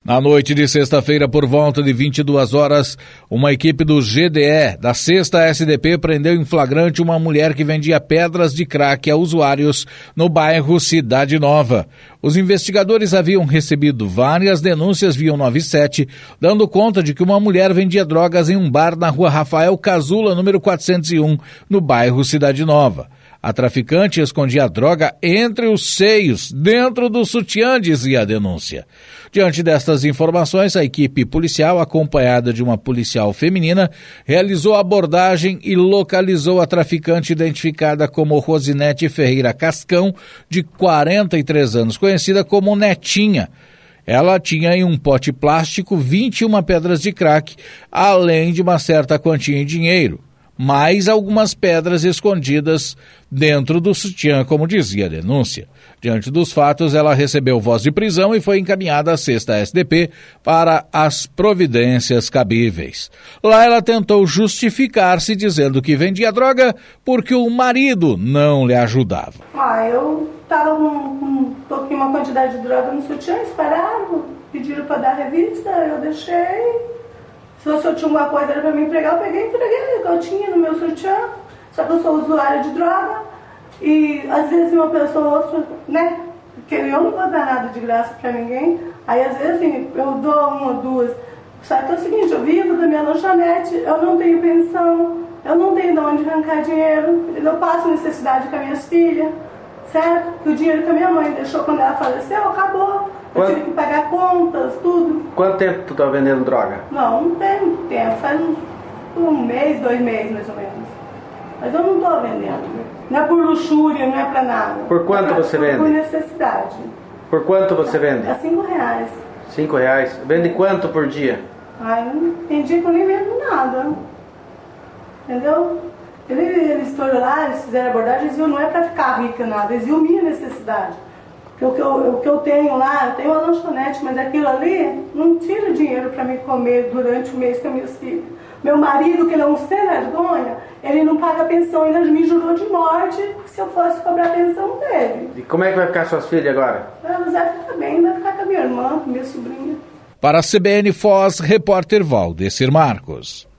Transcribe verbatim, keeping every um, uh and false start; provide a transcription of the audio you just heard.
Na noite de sexta-feira, por volta de vinte e duas horas, uma equipe do G D E, da sexta S D P, prendeu em flagrante uma mulher que vendia pedras de crack a usuários no bairro Cidade Nova. Os investigadores haviam recebido várias denúncias via noventa e sete, dando conta de que uma mulher vendia drogas em um bar na rua Rafael Casula, número quatrocentos e um, no bairro Cidade Nova. A traficante escondia a droga entre os seios, dentro do sutiã, dizia a denúncia. Diante destas informações, a equipe policial, acompanhada de uma policial feminina, realizou a abordagem e localizou a traficante identificada como Rosinete Ferreira Cascão, de quarenta e três anos, conhecida como Netinha. Ela tinha em um pote plástico vinte e uma pedras de crack, além de uma certa quantia em dinheiro, mais algumas pedras escondidas dentro do sutiã, como dizia a denúncia. Diante dos fatos, ela recebeu voz de prisão e foi encaminhada à sexta S D P para as providências cabíveis. Lá ela tentou justificar-se dizendo que vendia droga porque o marido não lhe ajudava. Ah, eu estava com, com uma quantidade de droga no sutiã, esperaram, pediram para dar revista, eu deixei. Se eu tinha alguma coisa era para me entregar, eu peguei e entreguei o que eu tinha no meu sutiã. Só que eu sou usuária de droga e às vezes uma pessoa ou outra, né? Porque eu não vou dar nada de graça para ninguém. Aí às vezes assim, eu dou uma ou duas. Só que é o seguinte, eu vivo da minha lanchonete, eu não tenho pensão, eu não tenho de onde arrancar dinheiro, eu passo necessidade com as minhas filhas, certo? Que o dinheiro que a minha mãe deixou quando ela faleceu, acabou. Eu Quanto... tive que pagar contas, tudo. Quanto tempo tu tá vendendo droga? Não, não tem muito tempo. Faz uns, um mês, dois meses mais ou menos. Mas eu não estou vendendo. Não é por luxúria, não é para nada. Por quanto é pra, você por, vende? Por necessidade. Por quanto você vende? É cinco reais. Cinco reais? Vende quanto por dia? Ai, não, tem dia que eu nem vendo nada. Entendeu? Eles, eles foram lá, eles fizeram abordagem, eles viram, não é para ficar rica nada, eles viram minha necessidade. O que, eu, o que eu tenho lá, eu tenho uma lanchonete, mas aquilo ali não tira dinheiro para me comer durante o mês com as minhas filhas. Meu marido, que ele é um sem vergonha, ele não paga pensão, ele me jurou de morte se eu fosse cobrar a pensão dele. E como é que vai ficar suas filhas agora? Elas vão ficar bem, vai ficar com a minha irmã, com minha sobrinha. Para a C B N Foz, repórter Valdecir Marcos.